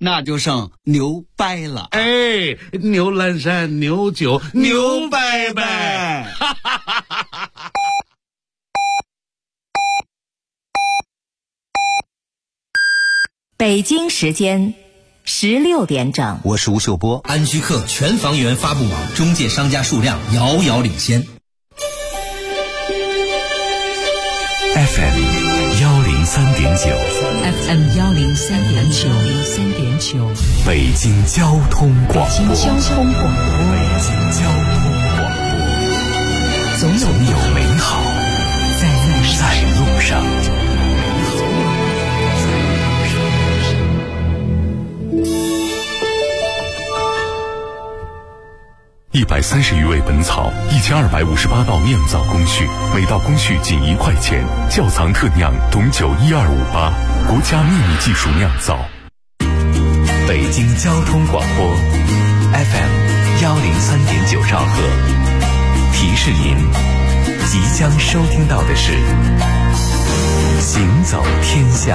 那就剩牛掰了。 哎，牛栏山牛酒牛掰掰。 北京时间16点整， 我是吴秀波。 安居客全房源发布网中介商家数量遥遥领先。 FM 103.9 北京交通广播。总有美好在路上。130余味本草，1258道酿造工序，每道工序仅1块钱。窖藏特酿董酒12588，国家秘密技术酿造。北京交通广播 FM 103.9兆赫，提示您即将收听到的是行走天下。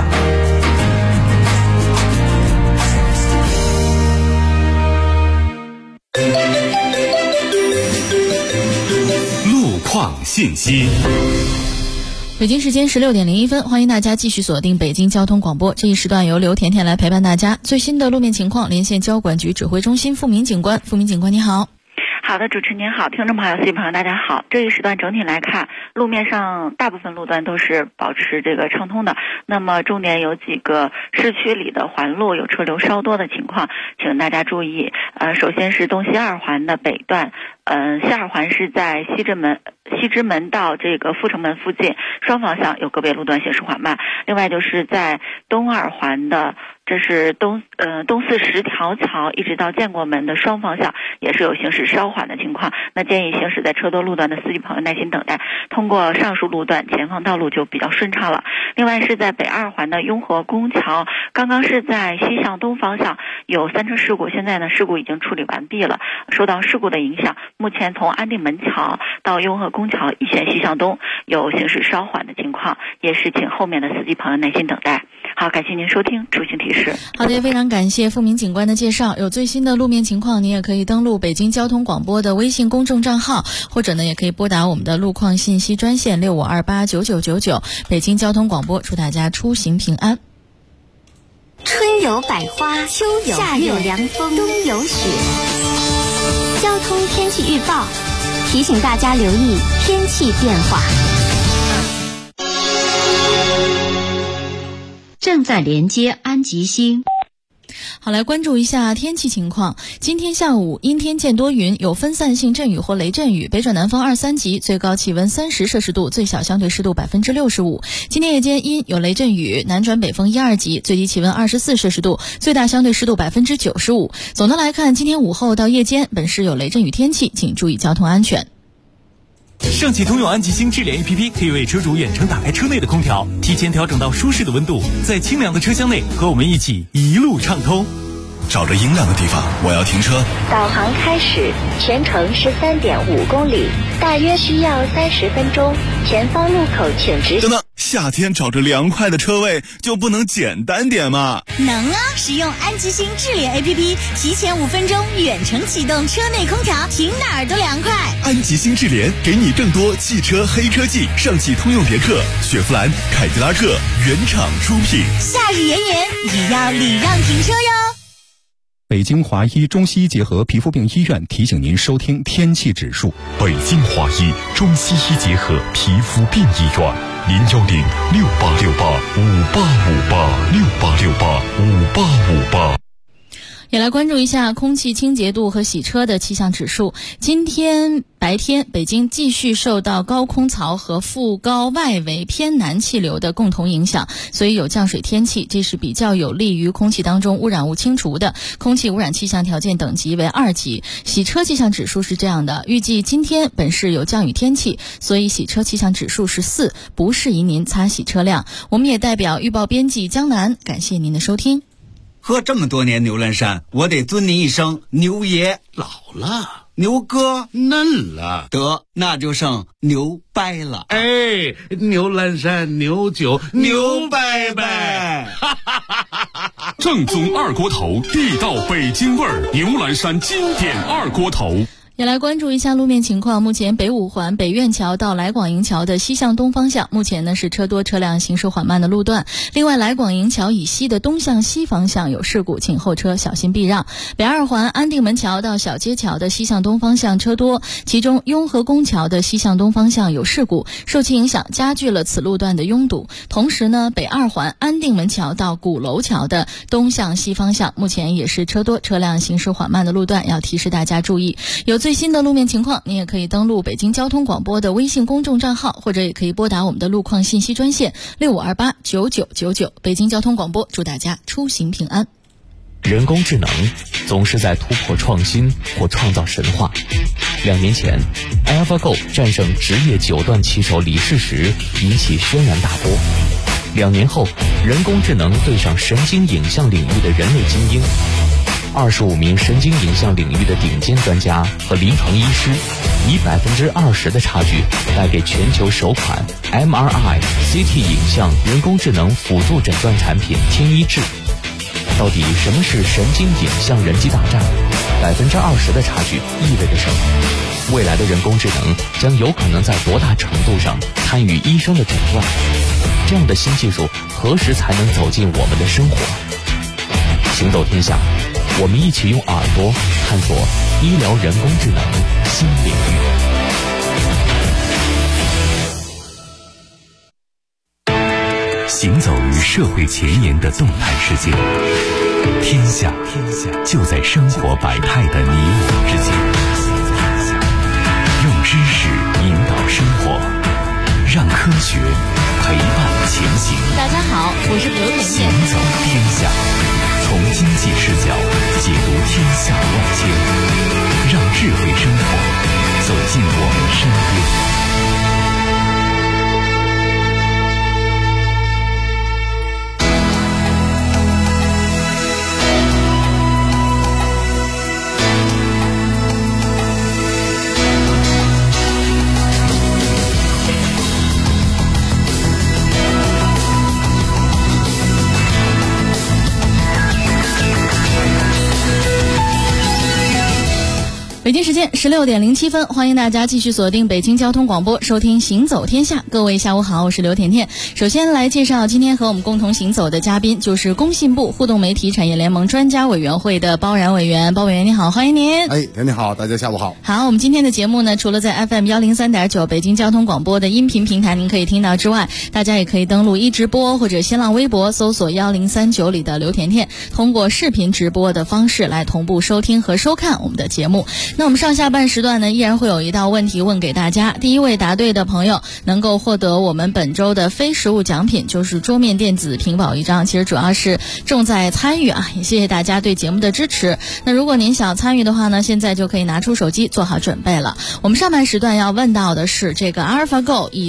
况信息。 北京时间16点01分，欢迎大家继续锁定北京交通广播。这一时段由刘甜甜来陪伴大家。最新的路面情况，连线交管局指挥中心付明警官。付明警官你好。 好的，主持您好，听众朋友、司机朋友大家好。这一时段整体来看，路面上大部分路段都是保持这个畅通的。那么重点有几个市区里的环路有车流稍多的情况，请大家注意。首先是东西二环的北段，西二环是在西直门到这个阜成门附近，双方向有个别路段行驶缓慢。另外就是在东二环的，这是东四十条桥一直到建国门的双方向也是有行驶稍缓的情况，那建议行驶在车多路段的司机朋友耐心等待，通过上述路段前方道路就比较顺畅了。另外是在北二环的雍和宫桥，刚刚是在西向东方向有3车事故，现在呢事故已经处理完毕了。受到事故的影响，目前从安定门桥到雍和宫桥一线西向东有行驶稍缓的情况，也是请后面的司机朋友耐心等待。好，感谢您收听出行提示。 好的，非常感谢付明警官的介绍。有最新的路面情况，您也可以登录北京交通广播的微信公众账号，或者呢也可以拨打我们的路况信息专线65289999。北京交通广播祝大家出行平安。 春有百花，秋有夏有凉风，冬有雪。交通天气预报提醒大家留意天气变化。 正在连接安吉星。 好，来关注一下天气情况。今天下午阴天见多云，有分散性阵雨或雷阵雨，北转南风2、3级，最高气温30摄氏度，最小相对湿度65%。今天夜间阴有雷阵雨，南转北风1、2级，最低气温24摄氏度，最大相对湿度95%。总的来看，今天午后到夜间本市有雷阵雨天气，请注意交通安全。 上汽通用安吉星智联 APP 可以为车主远程打开车内的空调，提前调整到舒适的温度，在清凉的车厢内和我们一起一路畅通。 找着阴凉的地方，我要停车。 导航开始，全程13.5公里，大约需要30分钟。前方路口请直行。 等等，夏天找着凉快的车位就不能简单点吗？ 能啊！使用安吉星智联 APP， 提前5分钟远程启动车内空调，停哪儿都凉快。 安吉星智联给你更多汽车黑科技，上汽通用别克、雪佛兰、凯迪拉克原厂出品。 夏日炎炎，也要礼让停车哟。 北京华医中西医结合皮肤病医院提醒您收听天气指数。 北京华医中西医结合皮肤病医院，01068685858，68685858。 也来关注一下空气清洁度和洗车的气象指数。今天白天，北京继续受到高空槽和副高外围偏南气流的共同影响，所以有降水天气，这是比较有利于空气当中污染物清除的。空气污染气象条件等级为2级。洗车气象指数是这样的，预计今天本市有降雨天气，所以洗车气象指数是4，不适宜您擦洗车辆。我们也代表预报编辑江南，感谢您的收听。 喝这么多年牛栏山，我得尊您一声牛爷。 老了， 牛哥嫩了， 得那就剩牛掰了。 哎，牛栏山，牛酒， 牛掰掰。 正宗二锅头，地道北京味儿，牛栏山经典二锅头。 也来关注一下路面情况。目前北五环北苑桥到来广营桥的西向东方向，目前呢是车多车辆行驶缓慢的路段。另外，来广营桥以西的东向西方向有事故，请后车小心避让。北二环安定门桥到小街桥的西向东方向车多，其中雍和宫桥的西向东方向有事故，受其影响加剧了此路段的拥堵。同时呢，北二环安定门桥到鼓楼桥的东向西方向，目前也是车多车辆行驶缓慢的路段，要提示大家注意。有最新的路面情况，你也可以登录北京交通广播的微信公众账号，或者也可以拨打我们的路况信息专线65289999。北京交通广播祝大家出行平安。 人工智能总是在突破创新或创造神话。2年前 AlphaGo 战胜职业9段棋手李世石，引起轩然大波。2年后，人工智能对上神经影像领域的人类精英，25名神经影像领域的顶尖专家和临床医师，以20%的差距带给全球首款 MRI、CT 影像人工智能辅助诊断产品天一智。到底什么是神经影像人机大战？20%的差距意味着什么？未来的人工智能将有可能在多大程度上参与医生的诊断？这样的新技术何时才能走进我们的生活？行走天下，我们一起用耳朵探索医疗人工智能新领域。行走于社会前沿的动态世界，天下就在生活百态的你我之间。用知识引导生活，让科学陪伴前行。 大家好，我是刘甜甜。 行走天下，从经济视角解读天下万千，让智慧生活走进我们身边。 北京时间16点07分，欢迎大家继续锁定北京交通广播，收听行走天下。各位下午好，我是刘甜甜。首先来介绍今天和我们共同行走的嘉宾，就是工信部互动媒体产业联盟专家委员会的包然委员。包委员你好，欢迎您。 哎，甜甜好，大家下午好。 好，我们今天的节目呢，除了在 FM 103.9北京交通广播的音频平台您可以听到之外，大家也可以登录一直播或者新浪微博搜索1039里的刘甜甜，通过视频直播的方式来同步收听和收看我们的节目。那我们上下半时段呢，依然会有一道问题问给大家。第一位答对的朋友能够获得我们本周的非实物奖品，就是桌面电子屏保1张。其实主要是重在参与啊，也谢谢大家对节目的支持。那如果您想参与的话呢，现在就可以拿出手机做好准备了。我们上半时段要问到的是，这个 AlphaGo 以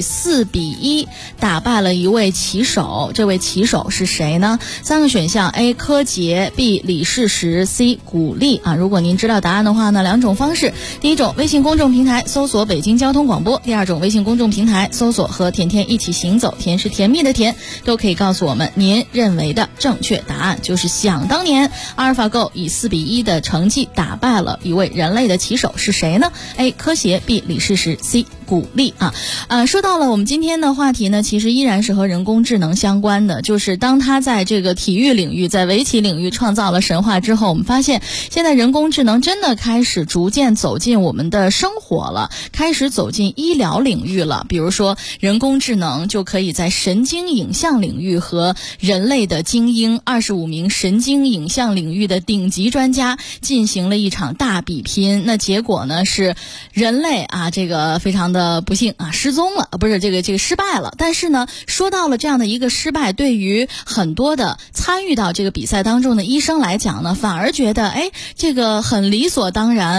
4-1打败了一位棋手，这位棋手是谁呢？3个选项 A 柯洁， B 李世石， C 古力啊。如果您知道答案的话呢，2种方式。第一种，微信公众平台搜索北京交通广播；第二种，微信公众平台搜索和甜甜一起行走，甜是甜蜜的甜，都可以告诉我们您认为的正确答案。就是想当年 AlphaGo 以4-1的成绩打败了一位人类的棋手是谁呢？ A 柯洁， B 李世石， C 古力啊。说到了我们今天的话题呢，其实依然是和人工智能相关的，就是当他在这个体育领域，在围棋领域创造了神话之后，我们发现现在人工智能真的开始逐渐走进我们的生活了，开始走进医疗领域了。比如说人工智能就可以在神经影像领域和人类的精英25名神经影像领域的顶级专家进行了一场大比拼。那结果呢是人类啊，这个非常的不幸啊，失踪了，不是这个失败了。但是呢，说到了这样的一个失败，对于很多的参与到这个比赛当中的医生来讲呢，反而觉得这个很理所当然，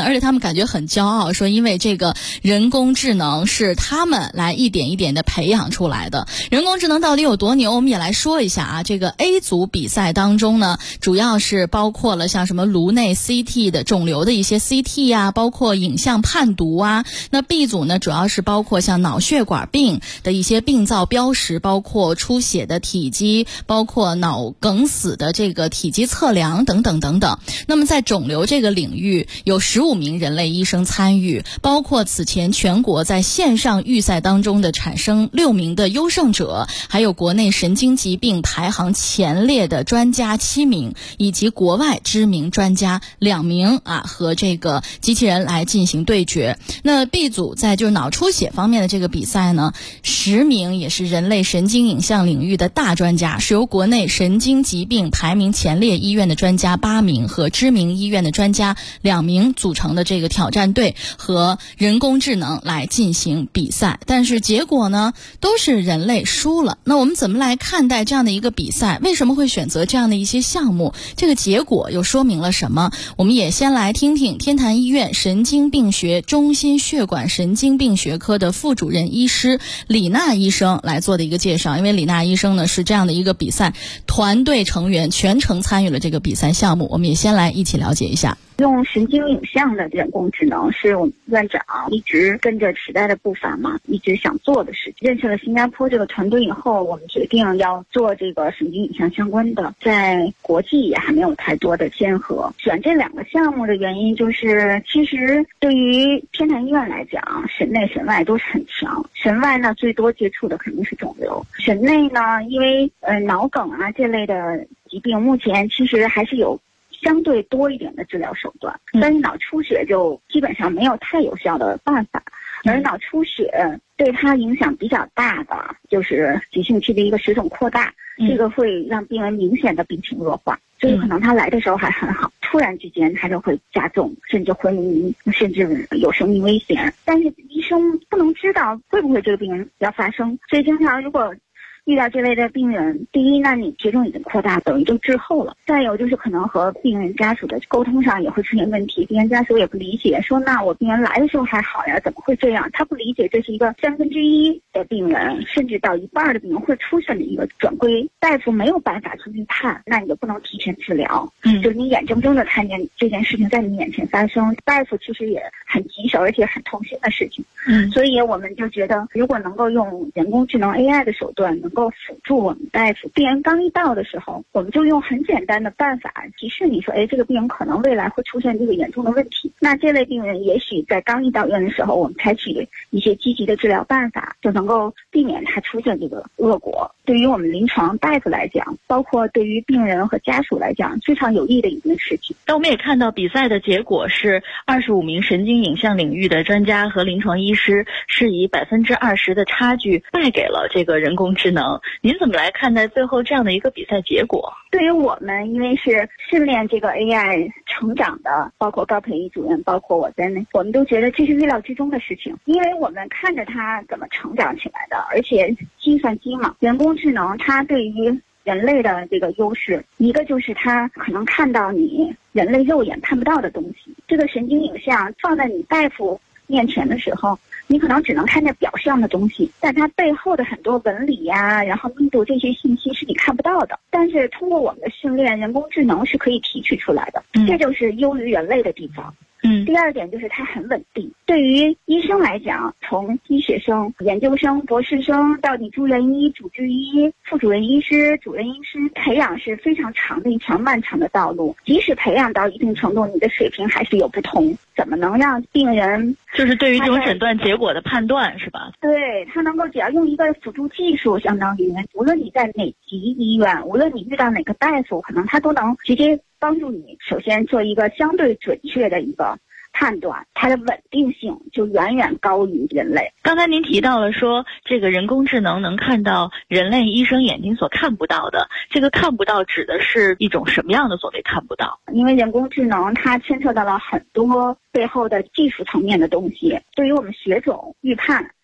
而且他们感觉很骄傲，说因为这个人工智能是他们来一点一点的培养出来的。人工智能到底有多牛，我们也来说一下啊。这个 A 组比赛当中呢，主要是包括了像什么颅内 CT 的肿瘤的一些 CT 啊，包括影像判读啊。那 B 组呢，主要是包括像脑血管病的一些病灶标识，包括出血的体积，包括脑梗死的这个体积测量等等等等。那么在肿瘤这个领域，有15名人类医生参与，包括此前全国在线上预赛当中的产生6名的优胜者，还有国内神经疾病排行前列的专家7名，以及国外知名专家2名啊，和这个机器人来进行对决。那 B 组在就是脑出血方面的这个比赛呢，10名也是人类神经影像领域的大专家，是由国内神经疾病排名前列医院的专家8名和知名医院的专家2名组成的这个挑战队和人工智能来进行比赛。但是结果呢，都是人类输了。那我们怎么来看待这样的一个比赛？为什么会选择这样的一些项目？这个结果又说明了什么？我们也先来听听天坛医院神经病学中心血管神经病学科的副主任医师李娜医生来做的一个介绍。因为李娜医生呢是这样的一个比赛团队成员，全程参与了这个比赛项目，我们也先来一起了解一下。 用神经影像的人工智能是我们院长一直跟着时代的步伐嘛，一直想做的事情。认识了新加坡这个团队以后，我们决定要做这个神经影像相关的，在国际也还没有太多的先河。选这2个项目的原因就是，其实对于天坛医院来讲，神内神外都是很强。神外呢，最多接触的肯定是肿瘤；神内呢，因为脑梗啊这类的疾病，目前其实还是有相对多一点的治疗手段，但是脑出血就基本上没有太有效的办法。而脑出血对它影响比较大的就是急性期的一个血肿扩大，这个会让病人明显的病情恶化，所以可能他来的时候还很好，突然之间他就会加重，甚至昏迷，甚至有生命危险。但是医生不能知道会不会这个病人要发生，所以经常如果遇到这类的病人，第一，那你血肿已经扩大，等于就滞后了；再有就是可能和病人家属的沟通上也会出现问题，病人家属也不理解，说那我病人来的时候还好呀，怎么会这样？他不理解这是一个1/3的病人，甚至到1半的病人会出现的一个转归，大夫没有办法去预判，那你就不能提前治疗。就是你眼睁睁的看见这件事情在你眼前发生，大夫其实也很棘手，而且很痛心的事情。所以我们就觉得，如果能够用人工智能 AI 的手段，能够辅助我们大夫，病人刚一到的时候，我们就用很简单的办法提示你说，这个病人可能未来会出现这个严重的问题。那这类病人也许在刚一到院的时候，我们采取一些积极的治疗办法，就能够避免他出现这个恶果。对于我们临床大夫来讲，包括对于病人和家属来讲，非常有益的一件事情。 那我们也看到比赛的结果是25名神经影像领域的专家和临床医师是以20%的差距败给了这个人工智能。您怎么来看待最后这样的一个比赛结果？ 对于我们，因为是训练这个 AI 成长的，包括高培一主任，包括我在内，我们都觉得这是意料之中的事情，因为我们看着它怎么成长起来的，而且计算机嘛，人工智能它对于人类的这个优势，一个就是它可能看到你人类肉眼看不到的东西，这个神经影像放在你大夫面前的时候，你可能只能看见表象的东西，但它背后的很多纹理呀，然后密度这些信息是你看不到的。但是通过我们的训练，人工智能是可以提取出来的，这就是优于人类的地方。第二点就是它很稳定。对于医生来讲，从医学生、研究生、博士生到你住院医、主治医、副主任医师、主任医师，培养是非常长的一条漫长的道路。即使培养到一定程度，你的水平还是有不同。怎么能让病人就是对于这种诊断结果的判断是吧？ 对，他能够只要用一个辅助技术，相当于无论你在哪级医院，无论你遇到哪个大夫，可能他都能直接帮助你首先做一个相对准确的一个判断，它的稳定性就远远高于人类。 刚才您提到了说，这个人工智能能看到人类医生眼睛所看不到的，这个看不到指的是一种什么样的所谓看不到？ 因为人工智能它牵扯到了很多背后的技术层面的东西，对于我们血肿预判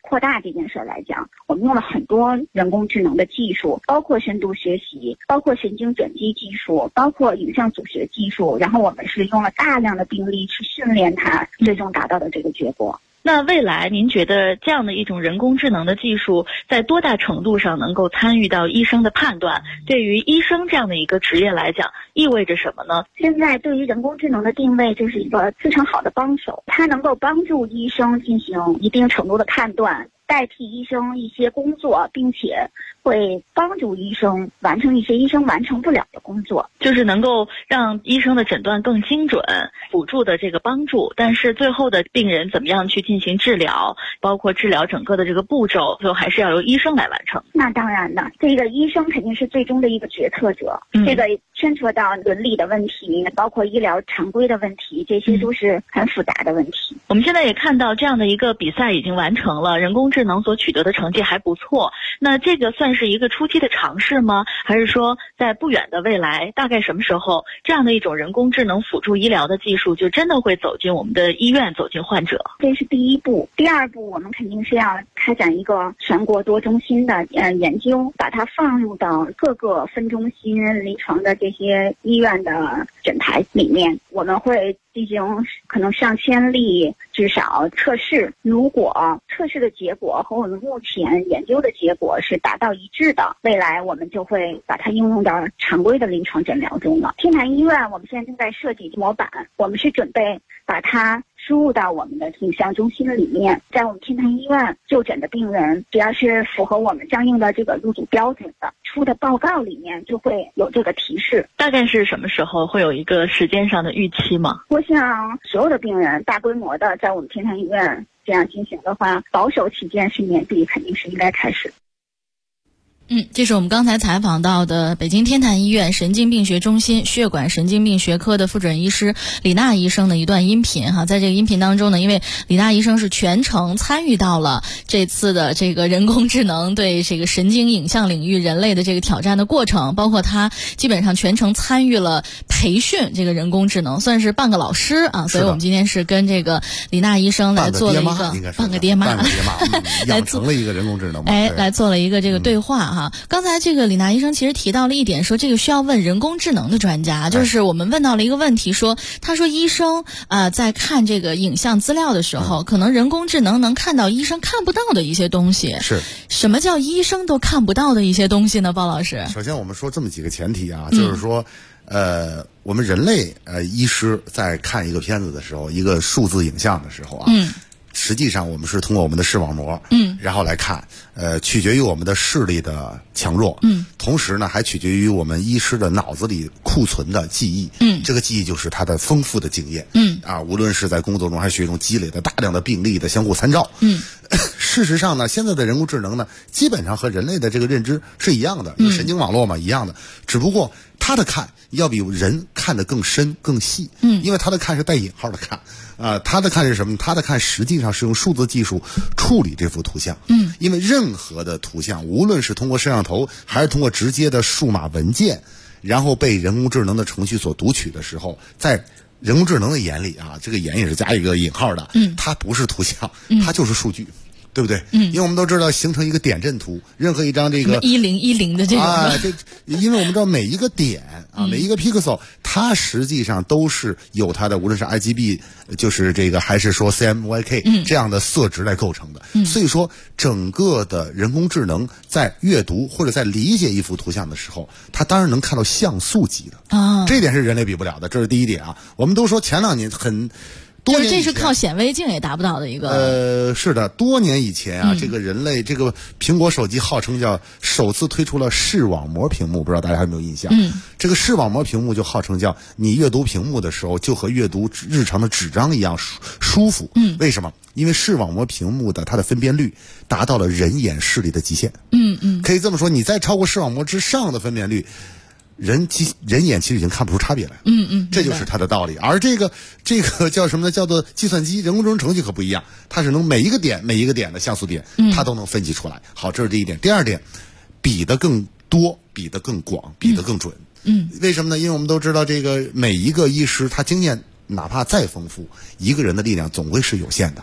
扩大这件事来讲，我们用了很多人工智能的技术，包括深度学习，包括神经转基技术，包括影像组学技术，然后我们是用了大量的病例去训练它，最终达到的这个结果。 那未来您觉得这样的一种人工智能的技术在多大程度上能够参与到医生的判断？对于医生这样的一个职业来讲，意味着什么呢？ 现在对于人工智能的定位就是一个非常好的帮手，它能够帮助医生进行一定程度的判断，代替医生一些工作，并且会帮助医生完成一些医生完成不了的工作， 就是能够让医生的诊断更精准，辅助的这个帮助，但是最后的病人怎么样去进行治疗，包括治疗整个的这个步骤，最后还是要由医生来完成。 那当然的，这个医生肯定是最终的一个决策者，这个牵扯到伦理的问题，包括医疗常规的问题，这些都是很复杂的问题。 我们现在也看到这样的一个比赛已经完成了，人工智能所取得的成绩还不错。那这个算是一个初期的尝试吗？还是说在不远的未来，大概什么时候这样的一种人工智能辅助医疗的技术就真的会走进我们的医院，走进患者？ 这是第一步。第二步，我们肯定是要开展一个全国多中心的研究，把它放入到各个分中心、临床的这些医院的诊台里面。我们会进行可能上千例至少测试，如果测试的结果和我们目前研究的结果是达到一致的，未来我们就会把它应用到常规的临床诊疗中了。天坛医院我们现在正在设计模板，我们是准备把它输入到我们的影像中心里面，在我们天坛医院就诊的病人，只要是符合我们相应的这个入组标准的，出的报告里面就会有这个提示。 大概是什么时候会有一个时间上的预期吗？ 我想所有的病人大规模的在我们天坛医院这样进行的话，保守起见是年底肯定是应该开始。 这是我们刚才采访到的北京天坛医院神经病学中心血管神经病学科的副主任医师李娜医生的一段音频哈。在这个音频当中呢，因为李娜医生是全程参与到了这次的这个人工智能对这个神经影像领域人类的这个挑战的过程，包括他基本上全程参与了培训这个人工智能，算是半个老师啊。所以我们今天是跟这个李娜医生来做了一个半个爹妈养成了一个人工智能， 来做了一个这个对话哈。刚才这个李娜医生其实提到了一点，说这个需要问人工智能的专家，就是我们问到了一个问题，他说医生在看这个影像资料的时候，可能人工智能能看到医生看不到的一些东西。 是什么叫医生都看不到的一些东西呢？包老师， 首先我们说这么几个前提啊，就是说我们人类医师在看一个片子的时候，一个数字影像的时候啊，实际上我们是通过我们的视网膜，然后来看，取决于我们的视力的强弱，同时呢还取决于我们医师的脑子里库存的记忆，这个记忆就是他的丰富的经验，无论是在工作中还是学习中积累的大量的病例的相互参照，事实上呢，现在的人工智能呢，基本上和人类的这个认知是一样的，神经网络嘛，一样的，只不过他的看要比人看得更深更细，因为他的看是带引号的看。他的看是什么？他的看实际上是用数字技术处理这幅图像。因为任何的图像，无论是通过摄像头，还是通过直接的数码文件，然后被人工智能的程序所读取的时候，在人工智能的眼里啊，这个眼也是加一个引号的，它不是图像，它就是数据。对不对？因为我们都知道，形成一个点阵图，任何一张这个 1010的这种因为我们知道每一个点每一个 pixel， 它实际上都是有它的，无论是 RGB， 就是这个还是说 CMYK 这样的色值来构成的。所以说，整个的人工智能在阅读或者在理解一幅图像的时候，它当然能看到像素级的这一点是人类比不了的，这是第一点啊。我们都说前2年就是这是靠显微镜也达不到的一个。 是的，多年以前啊，这个人类这个苹果手机号称叫首次推出了视网膜屏幕，不知道大家有没有印象？这个视网膜屏幕就号称叫你阅读屏幕的时候就和阅读日常的纸张一样舒服。为什么？因为视网膜屏幕的它的分辨率达到了人眼视力的极限。可以这么说，你在超过视网膜之上的分辨率，人眼其实已经看不出差别来，这就是它的道理。而这个叫什么呢？叫做计算机人工智能程序可不一样，它是能每一个点的像素点，它都能分析出来。好，这是第一点。第二点，比得更多，比得更广，比得更准。为什么呢？因为我们都知道，这个每一个医师他经验哪怕再丰富，一个人的力量总归是有限的。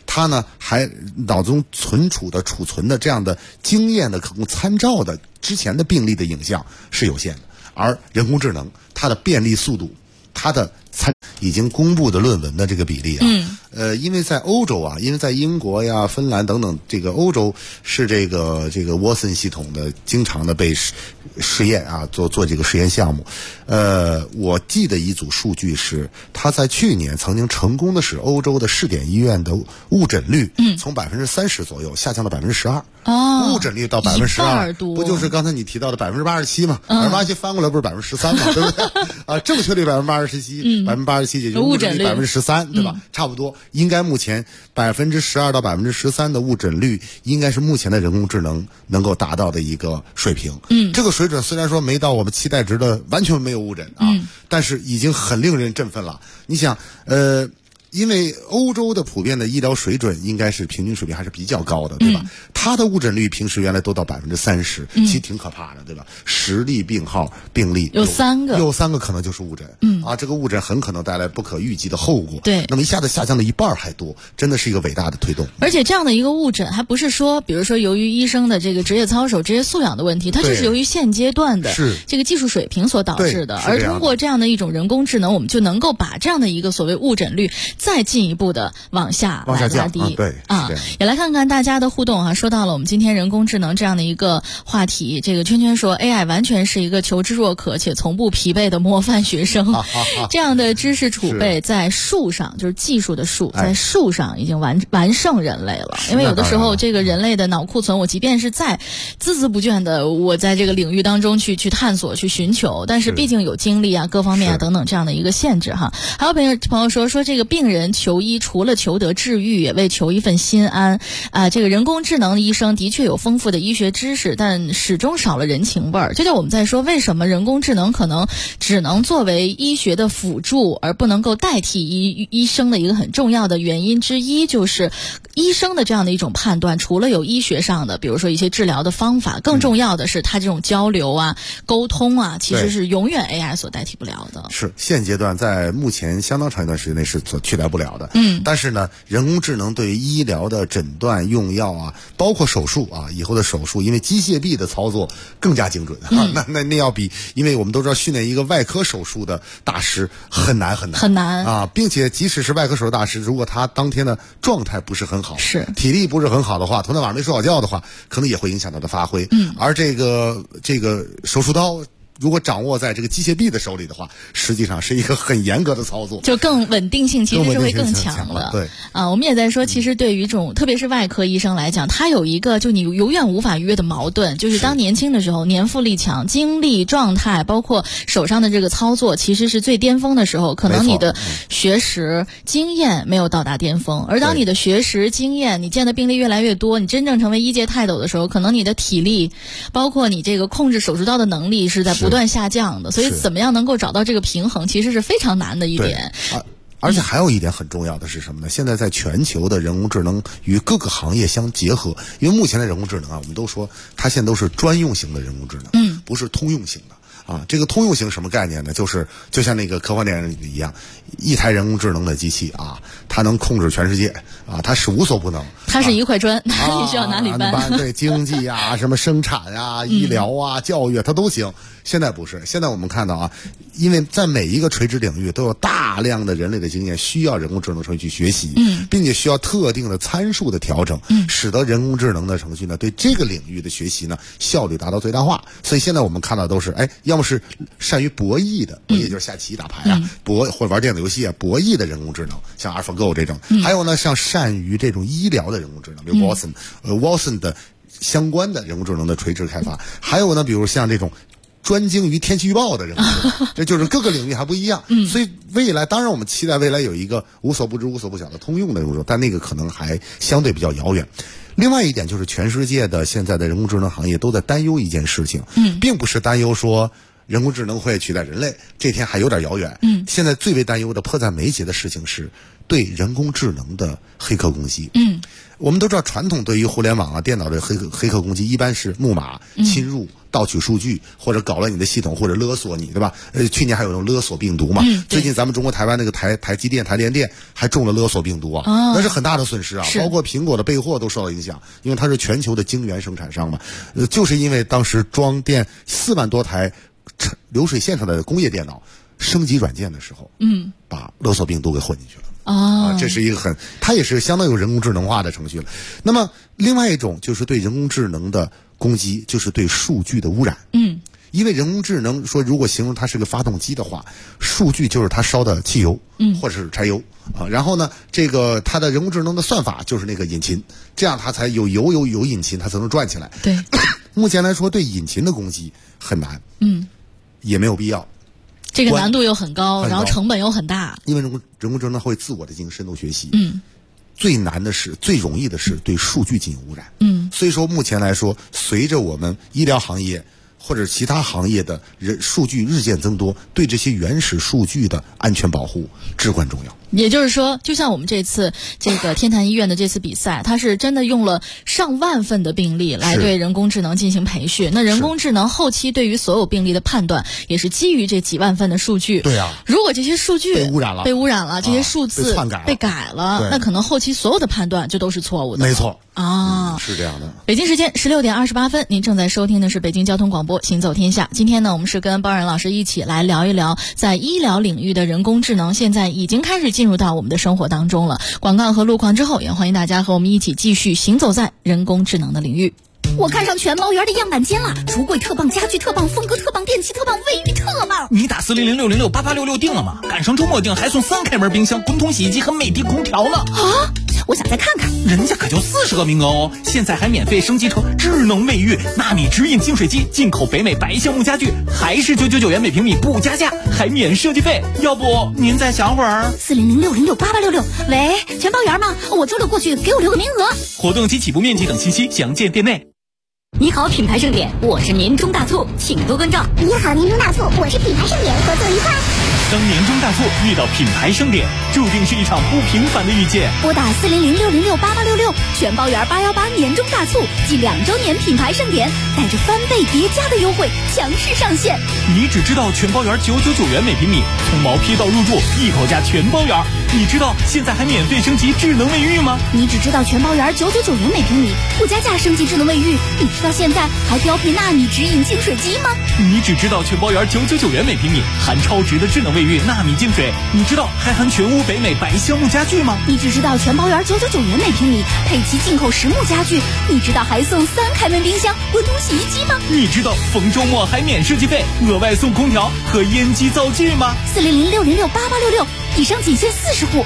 它呢还脑中储存的这样的经验的可供参照的之前的病例的影像是有限的，而人工智能它的便利速度，它的已经公布的论文的这个比例啊，因为在欧洲啊，因为在英国呀、芬兰等等，这个欧洲是这个沃森系统的经常的被试验啊，做这个实验项目。我记得一组数据是，他在去年曾经成功的使欧洲的试点医院的误诊率从30%左右下降到12%。误诊率到12%，不就是刚才你提到的87%吗？87%翻过来不是13%吗？对不对？啊，正确率87%，87%也就是误诊率13%，对吧？差不多，应该目前12%到13%的误诊率，应该是目前的人工智能能够达到的一个水平。这个水准虽然说没到我们期待值的完全没有误诊啊，但是已经很令人振奋了。你想，因为欧洲的普遍的医疗水准应该是平均水平还是比较高的，对吧？它的误诊率平时原来都到30%，其实挺可怕的，对吧？10例病例有3个可能就是误诊，这个误诊很可能带来不可预计的后果。对，那么一下子下降了1半还多，真的是一个伟大的推动。 而且这样的一个误诊，还不是说，比如说由于医生的这个职业操守、职业素养的问题，它就是由于现阶段的这个技术水平所导致的。而通过这样的一种人工智能，我们就能够把这样的一个所谓误诊率再进一步的往下拉低。 对啊， 也来看看大家的互动啊。说到了我们今天人工智能这样的一个话题，这个圈圈说 AI 完全是一个求知若渴且从不疲惫的模范学生，这样的知识储备在树上，就是技术的树，在树上已经完胜人类了。因为有的时候这个人类的脑库存，我即便是再孜孜不倦的我在这个领域当中去探索去寻求，但是毕竟有精力啊各方面啊等等这样的一个限制哈。还有朋友说这个病人求医除了求得治愈，也为求一份心安啊。这个人工智能的医生的确有丰富的医学知识，但始终少了人情味儿。这就我们在说，为什么人工智能可能只能作为医学的辅助，而不能够代替医生的一个很重要的原因之一，就是医生的这样的一种判断，除了有医学上的，比如说一些治疗的方法，更重要的是他这种交流啊、沟通啊，其实是永远 AI 所代替不了的。 是现阶段在目前相当长一段时间内是所取代不了的。但是呢，人工智能对于医疗的诊断、用药啊，包括手术啊，以后的手术，因为机械臂的操作更加精准啊，那要比，因为我们都知道训练一个外科手术的大师很难啊，并且即使是外科手术大师，如果他当天的状态不是很好，体力不是很好的话，头天晚上没睡好觉的话，可能也会影响他的发挥。而这个手术刀如果掌握在这个机械臂的手里的话，实际上是一个很严格的操作， 就更稳定性其实是会更强了。 对啊，我们也在说，其实对于这种特别是外科医生来讲，他有一个就你永远无法逾越的矛盾，就是当年轻的时候，年富力强，精力状态，包括手上的这个操作，其实是最巅峰的时候，可能你的学识经验没有到达巅峰，而当你的学识经验，你见的病例越来越多，你真正成为医界泰斗的时候，可能你的体力，包括你这个控制手术刀的能力是在不断下降的，所以怎么样能够找到这个平衡，其实是非常难的一点。 而且还有一点很重要的是什么呢？现在在全球的人工智能与各个行业相结合，因为目前的人工智能啊，我们都说它现在都是专用型的人工智能，不是通用型的。这个通用型什么概念呢？就像那个科幻电影里一样，一台人工智能的机器啊，它能控制全世界啊，它是无所不能。 它是一块砖，哪里需要哪里搬。 对，经济啊、什么生产啊、医疗啊、教育它都行。现在不是，现在我们看到啊，因为在每一个垂直领域都有大量的人类的经验需要人工智能程序去学习，并且需要特定的参数的调整，使得人工智能的程序呢对这个领域的学习呢效率达到最大化。所以现在我们看到都是要么是善于博弈的，也就是下棋打牌啊，或者玩电子游戏啊，博弈的人工智能，像 AlphaGo 这种，还有呢像善于这种医疗的人工智能，比如 Watson 的相关的人工智能的垂直开发，还有呢比如像这种专精于天气预报的人工智能，这就是各个领域还不一样。所以未来当然我们期待未来有一个无所不知无所不晓的通用的人工智能，但那个可能还相对比较遥远。另外一点就是全世界的现在的人工智能行业都在担忧一件事情，并不是担忧说人工智能会取代人类，这天还有点遥远。现在最为担忧的迫在眉睫的事情是对人工智能的黑客攻击。我们都知道，传统对于互联网啊、电脑的黑客攻击，一般是木马、侵入、盗取数据，或者搞了你的系统，或者勒索你，对吧？去年还有那种勒索病毒嘛。最近咱们中国台湾那个台积电、台联电还中了勒索病毒啊，那是很大的损失啊。包括苹果的备货都受到影响，因为它是全球的晶圆生产商嘛。就是因为当时装电4万多台流水线上的工业电脑升级软件的时候，把勒索病毒给混进去了。这是一个它也是相当有人工智能化的程序了。那么另外一种就是对人工智能的攻击，就是对数据的污染。因为人工智能说，如果形容它是个发动机的话，数据就是它烧的汽油，或者是柴油啊。然后呢，这个它的人工智能的算法就是那个引擎，这样它才有引擎，它才能转起来。 对， 目前来说，对引擎的攻击很难，也没有必要。 这个难度又很高，然后成本又很大。 因为人工智能会自我的进行深度学习。最难的是，最容易的是对数据进行污染。所以说目前来说，随着我们医疗行业或者其他行业的数据日渐增多，对这些原始数据的安全保护至关重要。 也就是说，就像我们这次这个天坛医院的这次比赛，它是真的用了上万份的病例来对人工智能进行培训。那人工智能后期对于所有病例的判断，也是基于这几万份的数据。 对啊， 如果这些数据被污染了， 这些数字被改了，那可能后期所有的判断就都是错误的。 没错啊， 是这样的。 北京时间16点28分，您正在收听的是北京交通广播《行走天下》。今天呢，我们是跟包冉老师一起来聊一聊，在医疗领域的人工智能现在已经开始进入到我们的生活当中了。广告和路况之后，也欢迎大家和我们一起继续行走在人工智能的领域。 我看上全猫园的样板间了，橱柜特棒，家具特棒，风格特棒，电器特棒，卫浴特棒。 你打400668866订了吗？赶上周末订还送3开门冰箱、滚筒洗衣机和美的空调呢。 啊！我想再看看， 人家可就40个名额哦！现在还免费升级成智能卫浴、纳米直饮净水机，进口北美白橡木家具，还是999元每平米不加价，还免设计费。要不您再想会儿 ？400668866，喂，全包园吗？我周六过去，给我留个名额。 活动及起步面积等信息详见店内。 你好，品牌盛典，我是年终大促，请多关照。 你好，年终大促，我是品牌盛典，合作愉快。 当年终大促遇到品牌盛典，注定是一场不平凡的遇见。 拨打400668866，全包园818年终大促暨2周年品牌盛典，带着翻倍叠加的优惠强势上线。 你只知道全包园999元每平米，从毛坯到入住一口价全包园。你知道现在还免费升级智能卫浴吗？ 你只知道全包园999元每平米，不加价升级智能卫浴。你知道现在还标配纳米直饮净水机吗？ 你只知道全包园999元每平米，含超值的智能卫浴纳米净水。你知道还含全屋北美白橡木家具吗？ 你只知道全包园999元每平米，配齐进口实木家具。你知道还送3开门冰箱、滚筒洗衣机吗？ 你知道逢周末还免设计费，额外送空调和烟机灶具吗 ？400668866，以上仅限40户。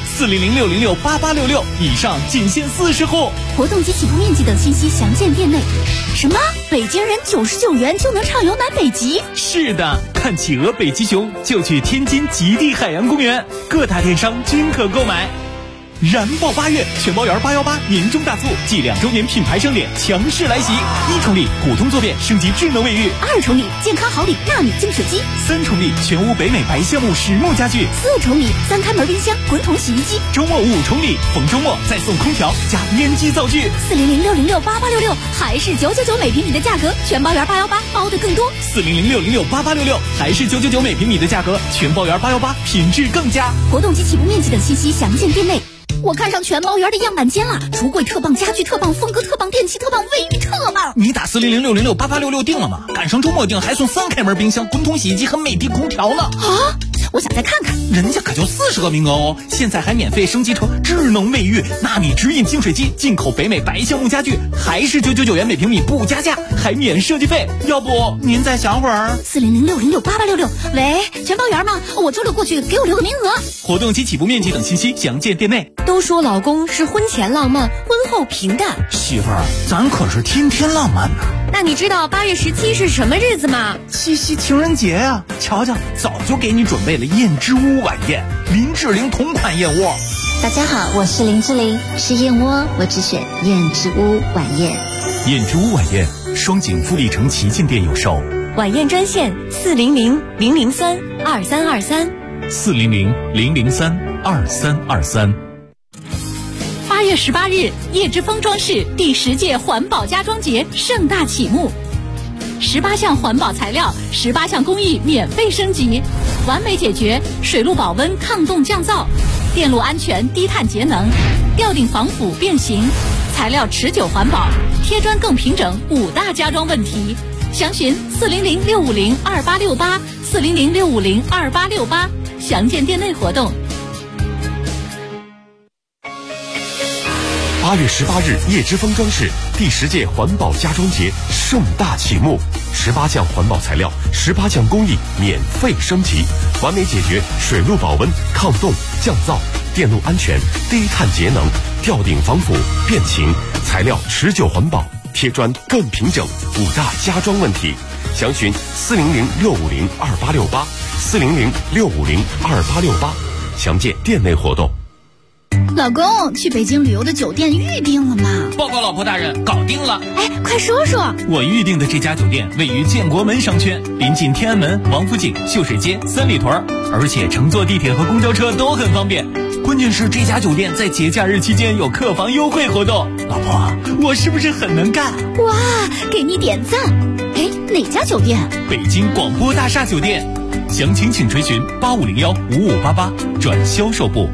400668866，以上仅限40户。 活动及起步面积等信息详见店内。什么？北京人99元就能畅游南北极？ 是的，看企鹅、北极熊就去天津极地海洋公园，各大电商均可购买。燃爆8月，全包园818年终大促暨2周年品牌盛典强势来袭！1重力普通坐便升级智能卫浴 ，2重力健康好礼纳米净水机 ，3重力全屋北美白橡木实木家具 ，4重力3开门冰箱、滚筒洗衣机， 周末5重力，逢周末再送空调加烟机灶具。 400668866，还是999每平米的价格，全包园818包的更多。 400668866，还是999每平米的价格，全包园818品质更佳。 活动及起步面积等信息详见店内。我看上全猫园的样板间了，橱柜特棒，家具特棒，风格特棒，电器特棒，卫浴特棒。 你打400668866订了吗？赶上周末订还送3开门冰箱、滚筒洗衣机和美的空调呢。 啊！我想再看看， 人家可就40个名额哦！现在还免费升级成智能卫浴、纳米直饮净水机，进口北美白橡木家具，还是999元每平米不加价，还免设计费。要不您再想会儿 ？400668866，喂，全包园吗？我周六过去，给我留个名额。 活动及起步面积等信息详见店内。 都说老公是婚前浪漫，婚后平淡。 媳妇儿，咱可是天天浪漫呢。 那你知道8月17是什么日子吗？ 七夕情人节啊！瞧瞧，早就给你准备了燕之屋晚宴，林志玲同款燕窝。 大家好，我是林志玲，吃燕窝我只选燕之屋晚宴。 燕之屋晚宴，双井富力城旗舰店有售， 晚宴专线 400-003-2323，400-003-2323。 8月18日，叶之峰装饰第10届环保家装节盛大启幕，18项环保材料，18项工艺免费升级，完美解决水陆保温抗冻降噪、电路安全低碳节能、吊顶防腐变形、材料持久环保、贴砖更平整5大家装问题。详询400-650-2868，400-650-2868，详见店内活动。 8月18日，叶之峰装饰第10届环保家装节盛大启幕，18项环保材料，18项工艺免费升级，完美解决水陆保温抗冻降噪、电路安全低碳节能、吊顶防腐变形、材料持久环保、贴砖更平整5大家装问题。详询400-650-2868，400-650-2868，详见店内活动。 老公，去北京旅游的酒店预定了吗？ 报告老婆大人，搞定了。 哎，快说说。 我预定的这家酒店位于建国门商圈，临近天安门、王府井、秀水街、三里屯，而且乘坐地铁和公交车都很方便。关键是这家酒店在节假日期间有客房优惠活动。老婆，我是不是很能干？ 哇，给你点赞。哎，哪家酒店？ 北京广播大厦酒店。详情请垂询8501-5588转销售部。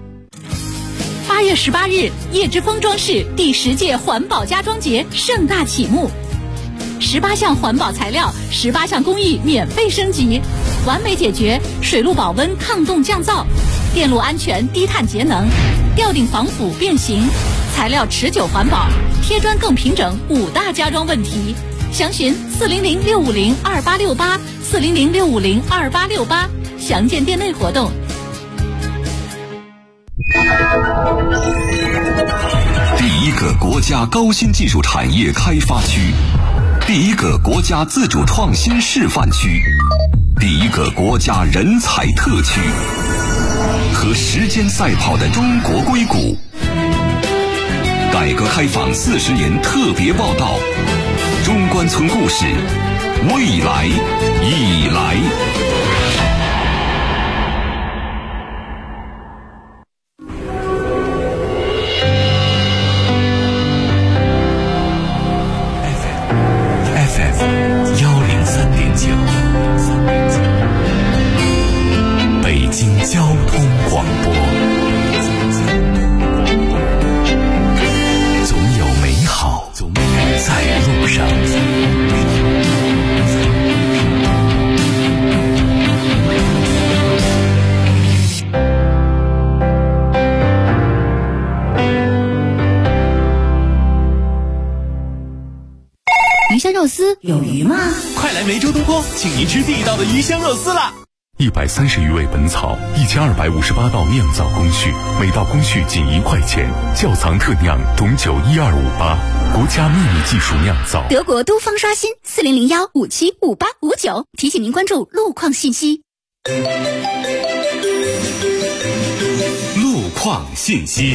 8月18日，叶之峰装饰第10届环保家装节盛大启幕，18项环保材料，18项工艺免费升级，完美解决水陆保温抗冻降噪、电路安全低碳节能、吊顶防腐变形、材料持久环保、贴砖更平整5大家装问题。详询400-650-2868，400-650-2868，详见店内活动。 第一个国家高新技术产业开发区，第一个国家自主创新示范区，第一个国家人才特区，和时间赛跑的中国硅谷。改革开放40年特别报道，中关村故事，未来已来。 北京交通广播，总有美好在路上。 鱼香肉丝有鱼吗？ 快来梅州东坡，请您吃地道的鱼香肉丝啦 ！130余味本草，1258道酿造工序，每道工序仅1块钱。窖藏特酿董酒12588，国家秘密技术酿造。 德国都方刷新400-575859，提醒您关注路况信息。 路况信息。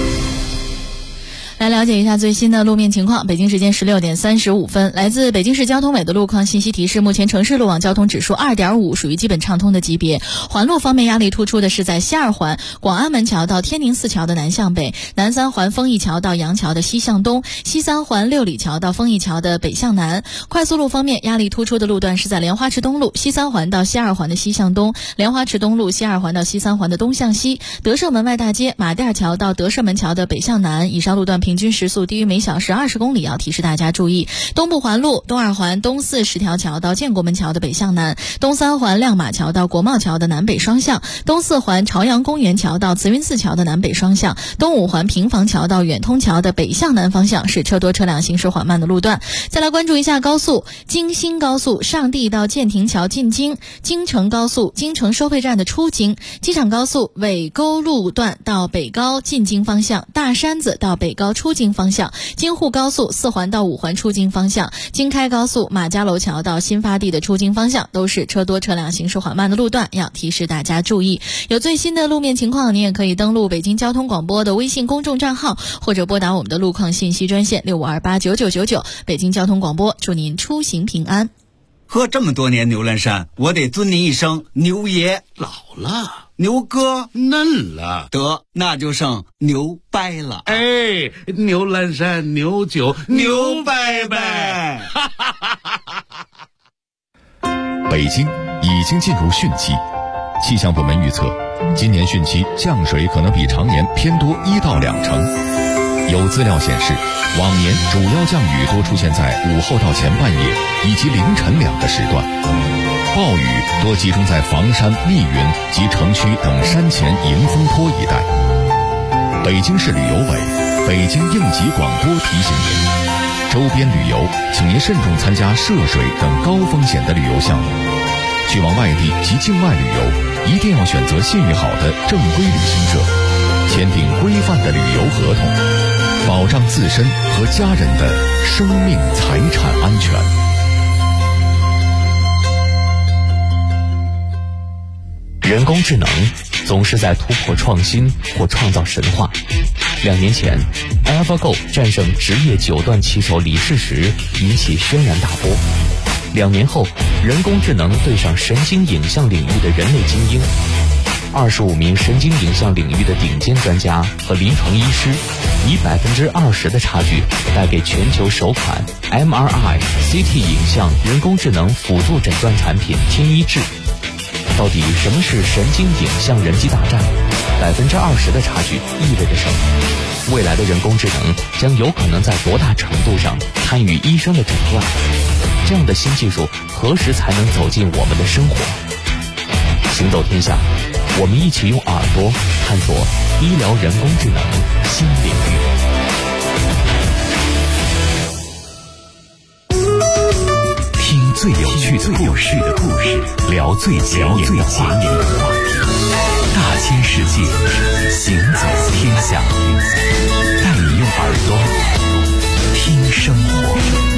来了解一下最新的路面情况。北京时间16点35分，来自北京市交通委的路况信息提示，目前城市路网交通指数 2.5， 属于基本畅通的级别。环路方面压力突出的是在西2环广安门桥到天宁寺桥的南向北，南3环丰益桥到杨桥的西向东，西3环六里桥到丰益桥的北向南。快速路方面压力突出的路段是在莲花池东路西3环到西2环的西向东，莲花池东路西2环到西3环的东向西，德胜门外大街马甸桥到德胜门桥的北向南。以上路段平均时速低于每小时20公里，要提示大家注意。东部环路东2环东4十条桥到建国门桥的北向南，东3环亮马桥到国贸桥的南北双向，东4环朝阳公园桥到慈云寺桥的南北双向，东5环平房桥到远通桥的北向南方向是车多车辆行驶缓慢的路段。再来关注一下高速，京新高速上地到建亭桥进京，京承高速京承收费站的出京，机场高速尾沟路段到北高进京方向，大山子到北高出京方向，京沪高速4环到5环出京方向，京开高速马家楼桥到新发地的出京方向都是车多车辆行驶缓慢的路段，要提示大家注意。有最新的路面情况，你也可以登录北京交通广播的微信公众账号，或者拨打我们的路况信息专线65289999。北京交通广播，祝您出行平安。 喝这么多年牛栏山，我得尊您一声牛爷。 老了， 牛哥嫩了， 得那就剩牛掰了。 哎，牛栏山牛酒牛掰掰。 北京已经进入汛期，气象部门预测，今年汛期降水可能比常年偏多1到2成。有资料显示，往年主要降雨多出现在午后到前半夜以及凌晨2个时段，暴雨多集中在房山、密云及城区等山前迎风坡一带。北京市旅游委、北京应急广播提醒您，周边旅游请您慎重参加涉水等高风险的旅游项目。去往外地及境外旅游，一定要选择信誉好的正规旅行社，签订规范的旅游合同，保障自身和家人的生命财产安全。 人工智能总是在突破创新或创造神话。2年前 AlphaGo 战胜职业9段棋手李世石，引起轩然大波。2年后，人工智能对上神经影像领域的人类精英，25名神经影像领域的顶尖专家和临床医师，以20%的差距带给全球首款 MRI、CT 影像人工智能辅助诊断产品天一智。到底什么是神经影像人机大战？20%的差距意味着什么？未来的人工智能将有可能在多大程度上参与医生的诊断？这样的新技术何时才能走进我们的生活？行走天下，我们一起用耳朵探索医疗人工智能新领域。听最有趣的故事，聊最前沿的话题，大千世界，行走天下，带你用耳朵听生活。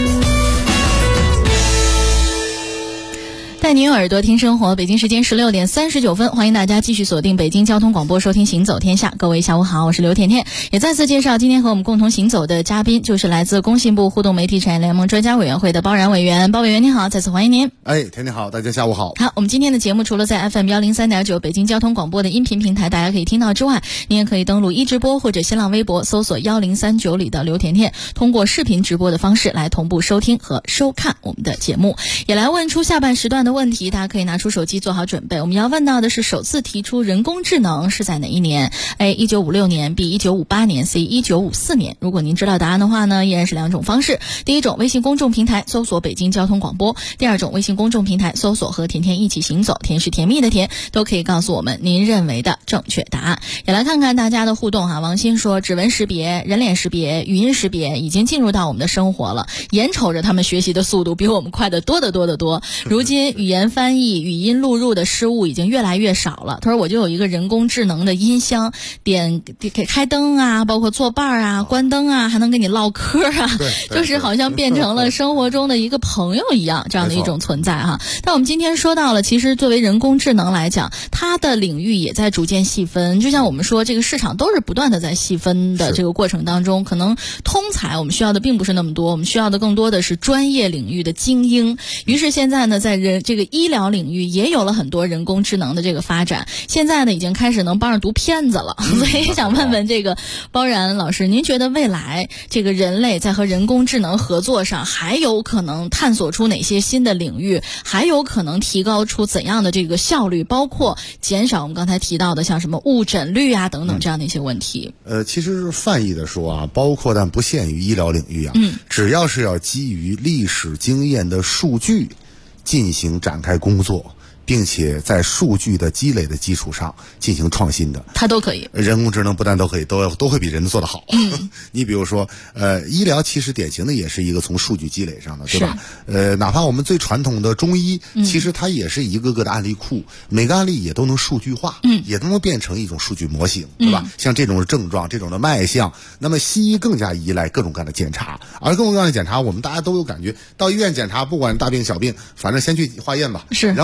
带您用耳朵听生活，北京时间16点39分，欢迎大家继续锁定北京交通广播收听行走天下。各位下午好，我是刘甜甜，也再次介绍今天和我们共同行走的嘉宾，就是来自工信部互动媒体产业联盟专家委员会的包然委员。包委员您好，再次欢迎您。 甜甜好，大家下午好。 好，我们今天的节目除了在 FM 103.9北京交通广播的音频平台大家可以听到之外，您也可以登录一直播或者新浪微博搜索1039里的刘甜甜，通过视频直播的方式来同步收听和收看我们的节目。也来问出下半时段的问题，大家可以拿出手机做好准备。我们要问到的是，首次提出人工智能是在哪一年？ A1956 年， B1958 年， C1954 年。如果您知道答案的话呢，依然是2种方式。第一种，微信公众平台搜索北京交通广播；第二种，微信公众平台搜索和甜甜一起行走，甜是甜蜜的甜，都可以告诉我们您认为的正确答案。也来看看大家的互动哈。王鑫说，指纹识别、人脸识别、语音识别已经进入到我们的生活了，眼瞅着他们学习的速度比我们快得多得多得多。如今语言翻译、语音录入的失误已经越来越少了。他说我就有一个人工智能的音箱，点开灯啊，包括作伴啊、关灯啊，还能跟你唠嗑啊，就是好像变成了生活中的一个朋友一样，这样的一种存在哈。但我们今天说到了，其实作为人工智能来讲，它的领域也在逐渐细分。就像我们说，这个市场都是不断的在细分的这个过程当中，可能通才我们需要的并不是那么多，我们需要的更多的是专业领域的精英。于是现在呢，在这个医疗领域也有了很多人工智能的这个发展，现在呢已经开始能帮着读片子了。所以想问问这个包然老师，您觉得未来这个人类在和人工智能合作上还有可能探索出哪些新的领域，还有可能提高出怎样的这个效率，包括减少我们刚才提到的像什么误诊率啊等等这样的一些问题？ 其实泛义的说啊，包括但不限于医疗领域啊，只要是要基于历史经验的数据进行展开工作，并且在数据的积累的基础上进行创新的，它都可以。人工智能不但都可以，都会比人做得好。你比如说，医疗其实典型的也是一个从数据积累上的，对吧？哪怕我们最传统的中医，其实它也是一个个的案例库，每个案例也都能数据化，也都能变成一种数据模型，对吧？像这种症状、这种的脉象，那么西医更加依赖各种各样的检查，而各种各样的检查，我们大家都有感觉，到医院检查，不管大病小病，反正先去化验吧，然后拿一多大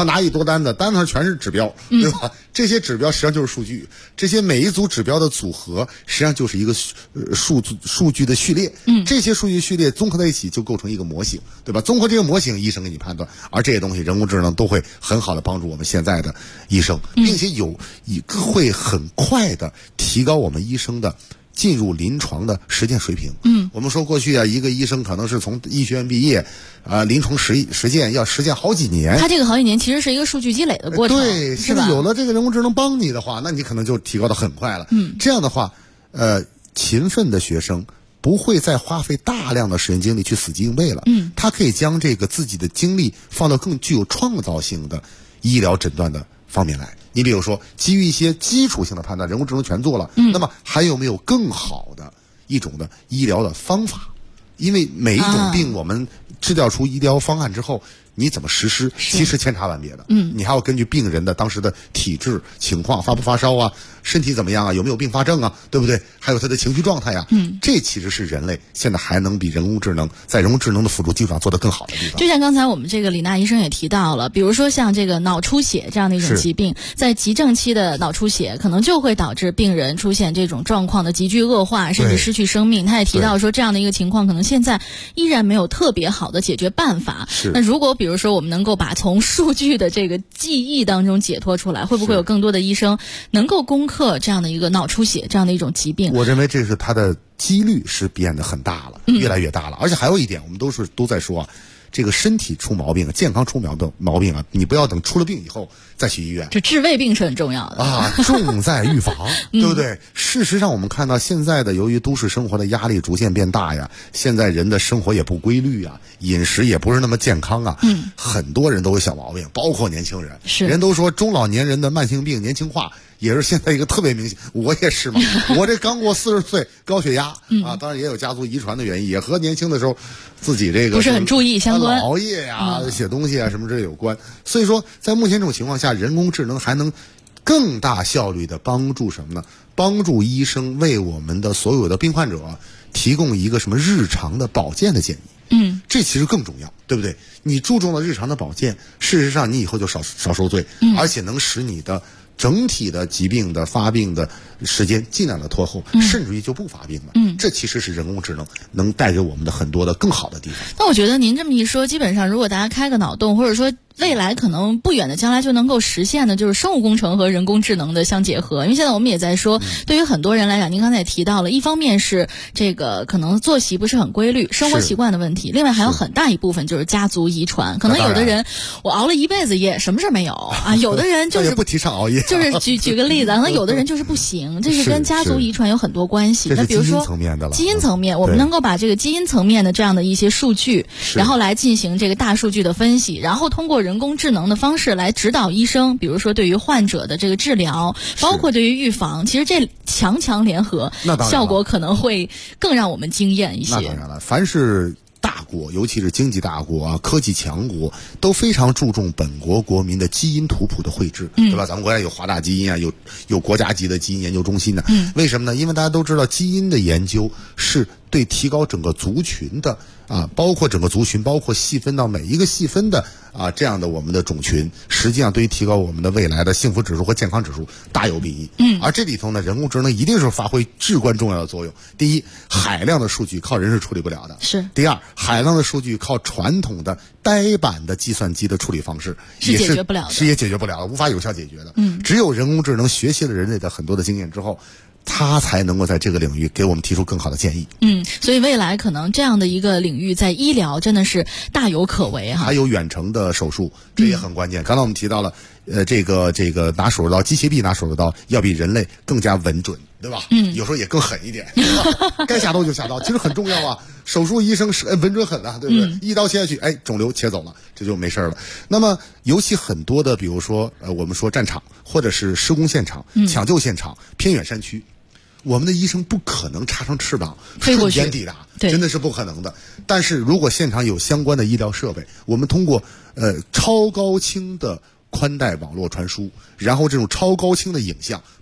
单子，单子上全是指标，对吧？这些指标实际上就是数据，这些每一组指标的组合实际上就是一个数据的序列。这些数据序列综合在一起就构成一个模型，对吧？综合这个模型，医生给你判断，而这些东西人工智能都会很好的帮助我们现在的医生，并且会很快的提高我们医生的进入临床的实践水平。我们说过去啊，一个医生可能是从医学院毕业，临床实践要实践好几年。 他这个好几年其实是一个数据积累的过程， 对，现在有了这个人工智能帮你的话，那你可能就提高的很快了。这样的话，勤奋的学生不会再花费大量的时间精力去死记硬背了。他可以将这个自己的精力放到更具有创造性的医疗诊断的方面来。你比如说，基于一些基础性的判断，人工智能全做了，那么还有没有更好的一种的医疗的方法？因为每一种病，我们制调出医疗方案之后，你怎么实施，其实千差万别的。你还要根据病人的当时的体质情况，发不发烧啊，身体怎么样啊，有没有并发症啊，对不对？还有他的情绪状态啊。这其实是人类现在还能比人工智能在人工智能的辅助基础上做得更好的地方。 就像刚才我们这个李娜医生也提到了，比如说像这个脑出血这样的一种疾病，在急症期的脑出血可能就会导致病人出现这种状况的急剧恶化，甚至失去生命。他也提到说，这样的一个情况可能现在依然没有特别好的解决办法。那如果比如说我们能够把从数据的这个记忆当中解脱出来，会不会有更多的医生能够攻克这样的一个脑出血这样的一种疾病？ 我认为这是它的几率是变得很大了，越来越大了。而且还有一点，我们都在说啊，这个身体出毛病，健康出毛病啊，你不要等出了病以后再去医院。 这治未病是很重要的啊，重在预防，对不对？事实上，我们看到现在的由于都市生活的压力逐渐变大呀，现在人的生活也不规律啊，饮食也不是那么健康啊，很多人都有小毛病，包括年轻人。人都说中老年人的慢性病年轻化。也是现在一个特别明显，我也是嘛，我这刚过40岁，高血压啊，当然也有家族遗传的原因，也和年轻的时候自己这个不是很注意相关， 熬夜呀、写东西啊什么这有关。所以说，在目前这种情况下，人工智能还能更大效率的帮助什么呢？帮助医生为我们的所有的病患者提供一个什么日常的保健的建议。这其实更重要，对不对？你注重了日常的保健，事实上你以后就少受罪，而且能使你的整体的疾病的发病的时间尽量的拖后，甚至于就不发病了。这其实是人工智能能带给我们的很多的更好的地方。 那我觉得您这么一说，基本上如果大家开个脑洞，或者说未来可能不远的将来就能够实现的，就是生物工程和人工智能的相结合。因为现在我们也在说，对于很多人来讲，您刚才也提到了，一方面是这个可能作息不是很规律，生活习惯的问题，另外还有很大一部分就是家族遗传。可能有的人我熬了一辈子夜，什么事没有啊，有的人就是不提倡熬夜， 就是举个例子，可能有的人就是不行，这是跟家族遗传有很多关系。那比如说基因层面，我们能够把这个基因层面的这样的一些数据，然后来进行这个大数据的分析，然后通过人工智能的方式来指导医生，比如说对于患者的这个治疗，包括对于预防，其实这强联合，效果可能会更让我们惊艳一些。 那当然了，凡是大国，尤其是经济大国啊、科技强国，都非常注重本国国民的基因图谱的绘制，对吧？咱们国家有华大基因啊，有国家级的基因研究中心呢。为什么呢？因为大家都知道，基因的研究是对提高整个族群的包括整个族群，包括细分到每一个细分的这样的我们的种群，实际上对于提高我们的未来的幸福指数和健康指数大有裨益。而这里头呢，人工智能一定是发挥至关重要的作用。第一，海量的数据靠人是处理不了的；第二，海量的数据靠传统的呆板的计算机的处理方式是解决不了的， 是也解决不了的，无法有效解决的。只有人工智能学习了人类的很多的经验之后，它才能够在这个领域给我们提出更好的建议。 所以未来可能这样的一个领域在医疗真的是大有可为哈。 还有远程的手术，这也很关键。刚才我们提到了，这个拿手术刀，机械臂拿手术刀要比人类更加稳准，对吧？有时候也更狠一点，该下刀就下刀，其实很重要啊。手术医生是稳准狠啊，对不对？一刀切下去，肿瘤切走了，这就没事了。那么尤其很多的，比如说我们说战场或者是施工现场、抢救现场、偏远山区，我们的医生不可能插上翅膀瞬间抵达，真的是不可能的。但是如果现场有相关的医疗设备，我们通过超高清的宽带网络传输，然后这种超高清的影像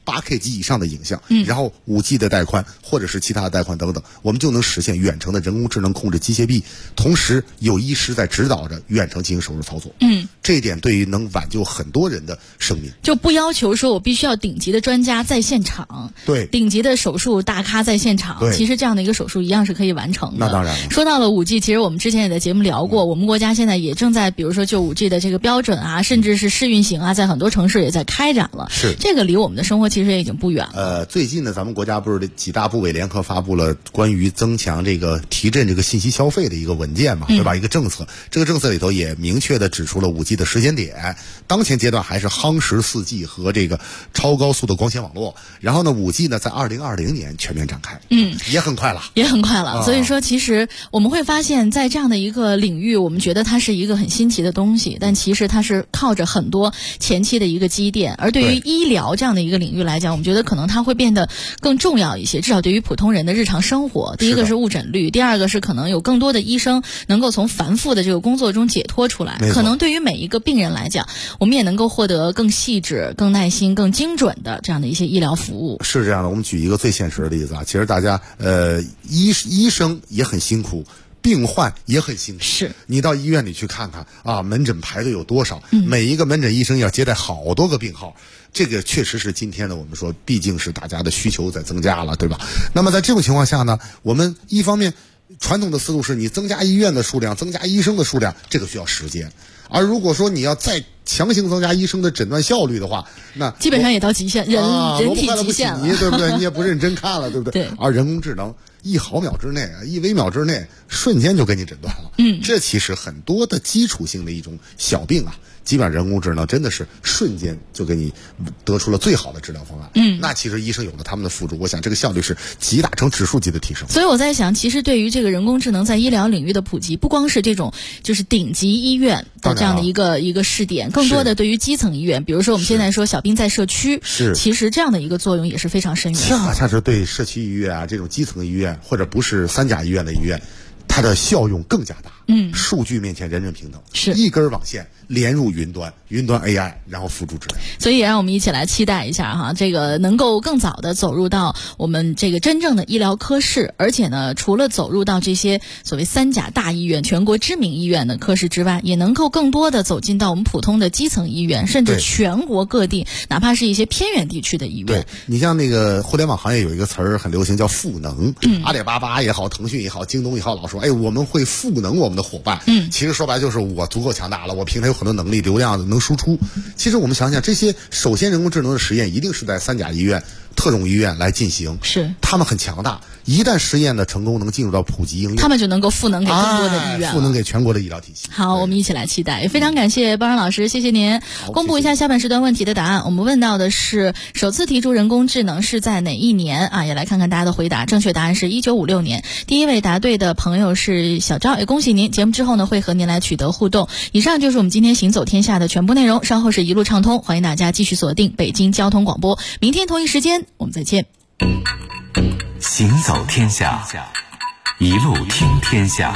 8K 级以上的影像，然后5G 的带宽或者是其他的带宽等等，我们就能实现远程的人工智能控制机械臂，同时有医师在指导着远程进行手术操作。这一点对于能挽救很多人的生命， 就不要求说我必须要顶级的专家在现场， 对， 顶级的手术大咖在现场，其实这样的一个手术一样是可以完成的。 那当然了。 说到了5G， 其实我们之前也在节目聊过，我们国家现在也正在比如说就5G 的这个标准啊，甚至是试运行啊，在很多城市也在开展了。 是， 这个离我们的生活其实也已经不远了。 最近呢，咱们国家不是几大部委联合发布了关于增强这个提振这个信息消费的一个文件嘛，对吧？一个政策，这个政策里头也明确的指出了5G 的时间点，当前阶段还是夯实4G 和这个超高速的光纤网络，然后呢5G 呢在2020年全面展开，也很快了， 也很快了。所以说其实我们会发现在这样的一个领域，我们觉得它是一个很新奇的东西，但其实它是靠着很多前期的一个积淀，而对于医疗这样的一个领域来讲，我们觉得可能它会变得更重要一些，至少对于普通人的日常生活。第一个是误诊率，第二个是可能有更多的医生能够从繁复的这个工作中解脱出来，可能对于每一个病人来讲，我们也能够获得更细致、更耐心、更精准的这样的一些医疗服务。 是这样的，我们举一个最现实的例子啊，其实大家医生也很辛苦，病患也很辛苦。 是， 你到医院里去看看啊，门诊排队有多少？每一个门诊医生要接待好多个病号，这个确实是今天的我们说，毕竟是大家的需求在增加了，对吧？那么在这种情况下呢，我们一方面传统的思路是你增加医院的数量，增加医生的数量，这个需要时间。而如果说你要再强行增加医生的诊断效率的话，那基本上也到极限，人体极限了， 对不对？你也不认真看了，对不对？ 对。而人工智能1毫秒之内、1微秒之内，瞬间就给你诊断了。这其实很多的基础性的一种小病啊，基本上人工智能真的是瞬间就给你得出了最好的治疗方案。那其实医生有了他们的辅助，我想这个效率是极大成指数级的提升。 所以我在想，其实对于这个人工智能在医疗领域的普及，不光是这种就是顶级医院的这样的一个试点，更多的对于基层医院，比如说我们现在说小病在社区，其实这样的一个作用也是非常深远的。 恰是对社区医院啊，这种基层医院或者不是3甲医院的医院，它的效用更加大。数据面前人人平等， 是一根网线连入云端 AI， 然后辅助治疗。 所以也让我们一起来期待一下哈，这个能够更早的走入到我们这个真正的医疗科室，而且呢，除了走入到这些所谓3甲大医院、全国知名医院的科室之外，也能够更多的走进到我们普通的基层医院，甚至全国各地，哪怕是一些偏远地区的医院。 对，你像那个互联网行业有一个词儿很流行，叫赋能。阿里巴巴也好，腾讯也好，京东也好，老说我们会赋能我们的伙伴。其实说白就是我足够强大了，我平台有很多能力，流量能输出。其实我们想想，这些首先人工智能的实验一定是在3甲医院、特种医院来进行， 是他们很强大。一旦实验的成功，能进入到普及应用， 他们就能够赋能给更多的医院， 赋能给全国的医疗体系。 好，我们一起来期待。也非常感谢包然老师，谢谢您。公布一下下半时段问题的答案。我们问到的是首次提出人工智能是在哪一年啊？也来看看大家的回答。正确答案是1956年。第一位答对的朋友是小赵，也恭喜您。节目之后呢，会和您来取得互动。以上就是我们今天行走天下的全部内容。稍后是一路畅通，欢迎大家继续锁定北京交通广播。明天同一时间我们再见。 行走天下，一路听天下。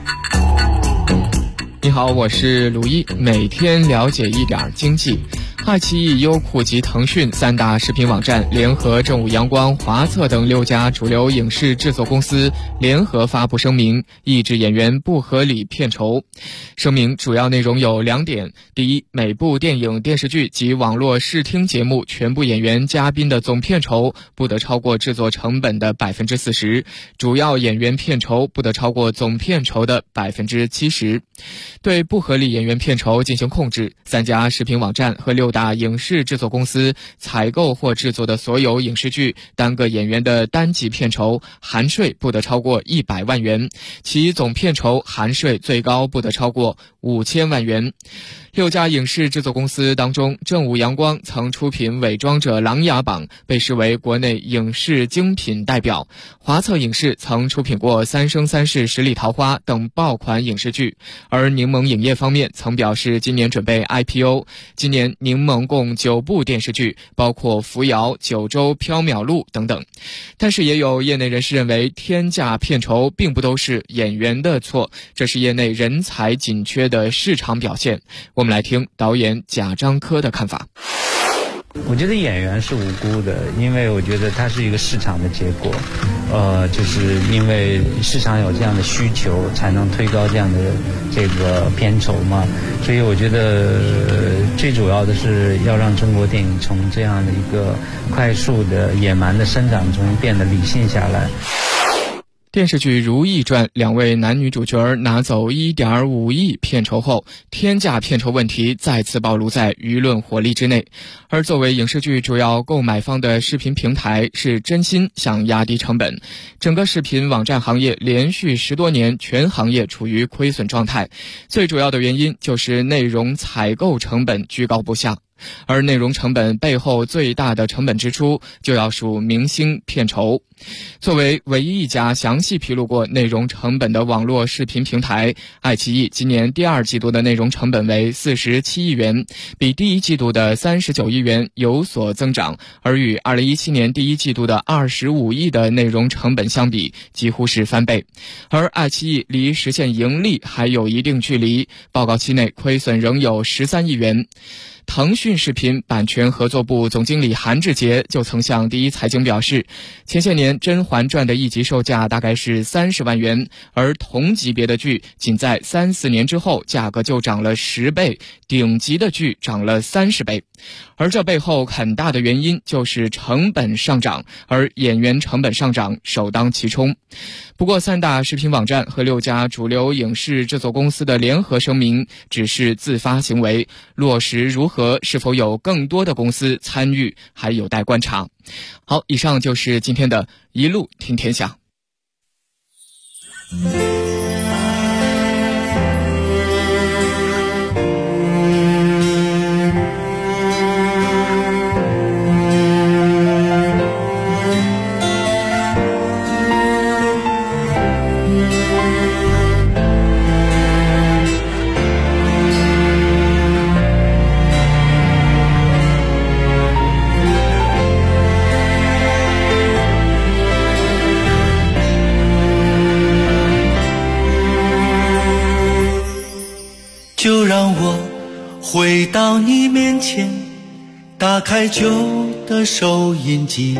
你好，我是鲁一，每天了解一点经济。爱奇艺、优酷及腾讯3大视频网站联合正午阳光、华策等6家主流影视制作公司联合发布声明，抑制演员不合理片酬。声明主要内容有2点：第一，每部电影、电视剧及网络视听节目全部演员、嘉宾的总片酬不得超过制作成本的40%，主要演员片酬不得超过总片酬的70%。对不合理演员片酬进行控制，3家视频网站和6大影视制作公司采购或制作的所有影视剧单个演员的单集片酬含税不得超过100万元，其总片酬含税最高不得超过5000万元。6家影视制作公司当中，正午阳光曾出品《伪装者琅琊榜》，被视为国内影视精品代表；华策影视曾出品过《三生三世十里桃花》等爆款影视剧。而柠檬影业方面曾表示，今年准备 IPO。今年柠檬共9部电视剧，包括《扶摇》、《九州缥缈录》等等。但是也有业内人士认为，天价片酬并不都是演员的错，这是业内人才紧缺的市场表现。我们来听导演贾樟柯的看法。 我觉得演员是无辜的，因为我觉得它是一个市场的结果，就是因为市场有这样的需求，才能推高这样的这个片酬嘛。所以我觉得最主要的是要让中国电影从这样的一个快速的野蛮的生长中变得理性下来。 电视剧《如懿传》两位男女主角拿走1.5亿片酬后，天价片酬问题再次暴露在舆论火力之内。而作为影视剧主要购买方的视频平台是真心想压低成本，整个视频网站行业连续10多年全行业处于亏损状态，最主要的原因就是内容采购成本居高不下。而内容成本背后最大的成本支出就要数明星片酬。作为唯一一家详细披露过内容成本的网络视频平台，爱奇艺今年第2季度的内容成本为47亿元，比第1季度的39亿元有所增长，而与2017年第1季度的25亿的内容成本相比，几乎是翻倍。而爱奇艺离实现盈利还有一定距离，报告期内亏损仍有13亿元。腾讯视频版权合作部总经理韩志杰就曾向第一财经表示，前些年《甄嬛传》的1集售价大概是30万元，而同级别的剧仅在3-4年之后价格就涨了10倍，顶级的剧涨了30倍。而这背后很大的原因就是成本上涨，而演员成本上涨首当其冲。不过3大视频网站和6家主流影视制作公司的联合声明只是自发行为，落实如何，是否有更多的公司参与还有待观察。好，以上就是今天的一路听天下。 就让我回到你面前，打开旧的收音机，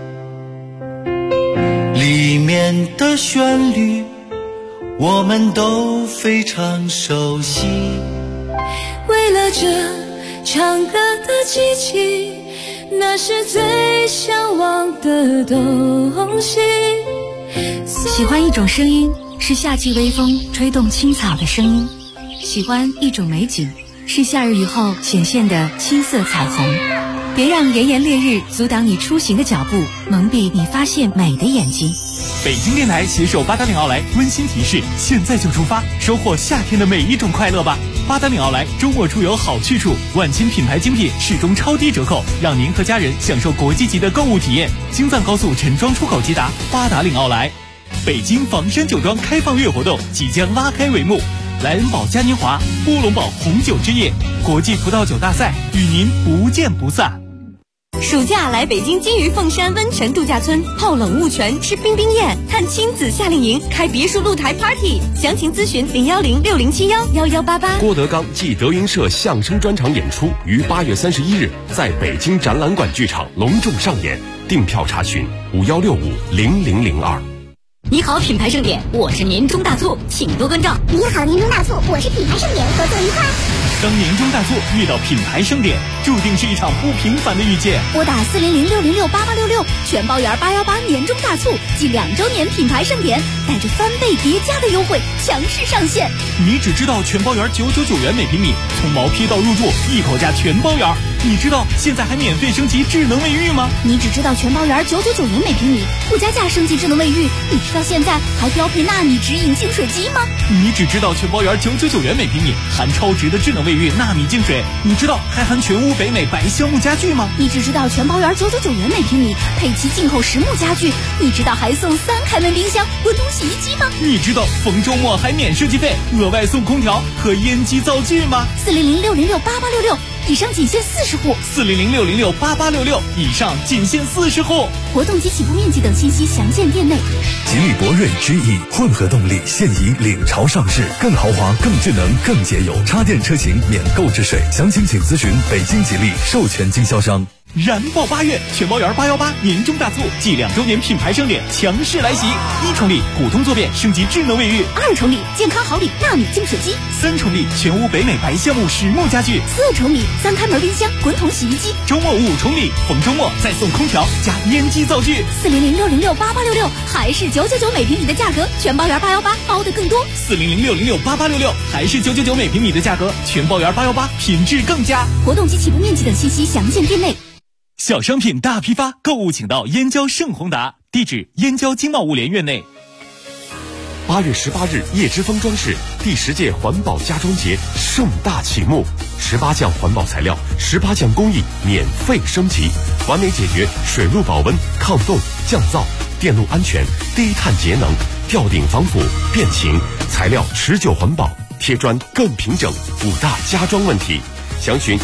里面的旋律我们都非常熟悉。 为了这唱歌的机器，那是最向往的东西。 喜欢一种声音，是夏季微风吹动青草的声音；喜欢一种美景，是夏日雨后显现的青色彩虹。别让炎炎烈日阻挡你出行的脚步，蒙蔽你发现美的眼睛。 北京电台携手八达岭奥莱温馨提示：现在就出发，收获夏天的每一种快乐吧！八达岭奥莱周末出游好去处，万千品牌精品始终超低折扣，让您和家人享受国际级的购物体验。京藏高速陈庄出口捷达，八达岭奥莱。北京房山酒庄开放月活动即将拉开帷幕，莱恩堡嘉年华、乌龙堡红酒之夜、国际葡萄酒大赛与您不见不散。 暑假来北京金鱼凤山温泉度假村泡冷雾泉、吃冰冰宴、看亲子夏令营、开别墅露台 party， 详情咨询01060711188。 郭德纲暨德云社相声专场演出于8月31日在北京展览馆剧场隆重上演，订票查询51650002。 你好，品牌盛典，我是年终大促，请多关照。 你好，年终大促，我是品牌盛典，合作愉快。 当年终大促遇到品牌盛典，注定是一场不平凡的遇见。 拨打40060688866，全包圆818年终大促暨2周年品牌盛典，带着3倍叠加的优惠强势上线。 你只知道全包圆999元每平米，从毛坯到入住一口价全包圆。你知道现在还免费升级智能卫浴吗？ 你只知道全包圆999元每平米，不加价升级智能卫浴。你知道现在还标配纳米直饮净水机吗？ 你只知道全包圆999元每平米，含超值的智能卫浴纳米净水。你知道还含全屋北美白橡木家具吗？ 你只知道全包圆999元每平米，配齐进口实木家具。你知道还送3开门冰箱、温通洗衣机吗？ 你知道逢周末还免设计费，额外送空调和烟机灶具吗 ？40060688866，以上仅限40户。 40060688866，以上仅限40户。 活动及起步面积等信息详见店内。 吉利博瑞 GE 混合动力现已领潮上市，更豪华、更智能、更节油，插电车型免购置税。详情请咨询北京吉利授权经销商。 燃爆8月，全包圆818年终大促暨2周年品牌盛典强势来袭！1重礼普通坐便升级智能卫浴 ，2重礼健康好礼纳米净水机 ，3重礼全屋北美白橡木实木家具 ，4重礼3开门冰箱滚筒洗衣机， 周末5重礼，逢周末再送空调加烟机灶具 ，400-606-8866还是999每平米的价格，全包圆818包的更多 ，400-606-8866还是999每平米的价格，全包圆818品质更佳。 活动及起步面积等信息详见店内。 小商品大批发，购物请到燕郊盛宏达，地址燕郊经贸物联院内。 8月18日，叶之峰装饰第10届环保家装节盛大启幕，18项环保材料，18项工艺免费升级，完美解决水路保温、抗冻、降噪、电路安全、低碳节能、吊顶防腐、变形，材料持久环保，贴砖更平整，5大家装问题。详询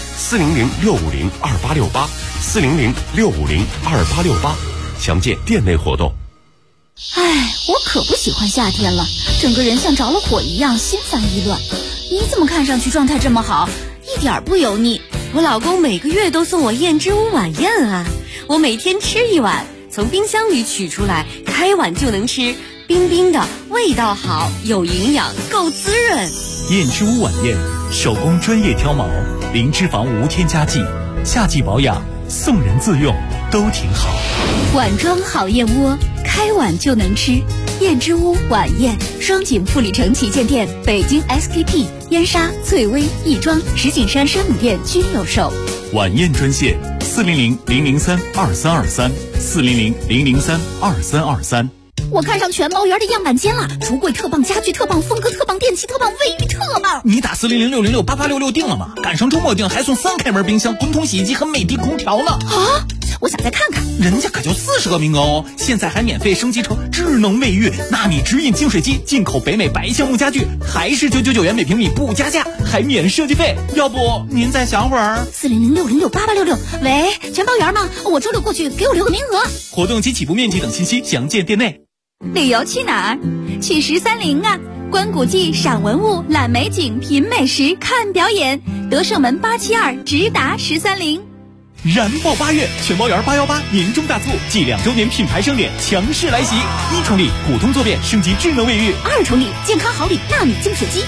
400-650-2868，400-650-2868，详见店内活动。 唉，我可不喜欢夏天了，整个人像着了火一样，心烦意乱。你怎么看上去状态这么好，一点不油腻？ 我老公每个月都送我燕之屋晚宴啊，我每天吃1碗，从冰箱里取出来，开碗就能吃，冰冰的，味道好，有营养，够滋润。 燕之屋晚宴，手工专业挑毛，零脂肪无添加剂，夏季保养，送人自用都挺好。 碗装好燕窝，开碗就能吃。燕之屋晚宴，双井富力城旗舰店、北京 SKP、燕莎、翠微、亦庄、石景山山姆店均有售。 晚宴专线400-003-2323，400-003-2323。 我看上全包圆的样板间了，橱柜特棒，家具特棒，风格特棒，电器特棒，卫浴特棒。 你打400-606-8866订了吗？赶上周末订还送3开门冰箱、滚筒洗衣机和美的空调呢。 啊！我想再看看， 人家可就40个名额哦！现在还免费升级成智能卫浴、纳米直饮净水机，进口北美白橡木家具，还是999元每平米不加价，还免设计费。要不您再想会儿 ？400-606-8866。喂，全包圆吗？我周6过去，给我留个名额。 活动及起步面积等信息详见店内。 旅游去哪儿？去1030啊！观古迹、赏文物、览美景、品美食、看表演。德胜门872直达1030。 燃爆8月，全包圆818年终大促暨2周年品牌盛典强势来袭！1重礼普通坐便升级智能卫浴 ，2重礼健康好礼纳米净水机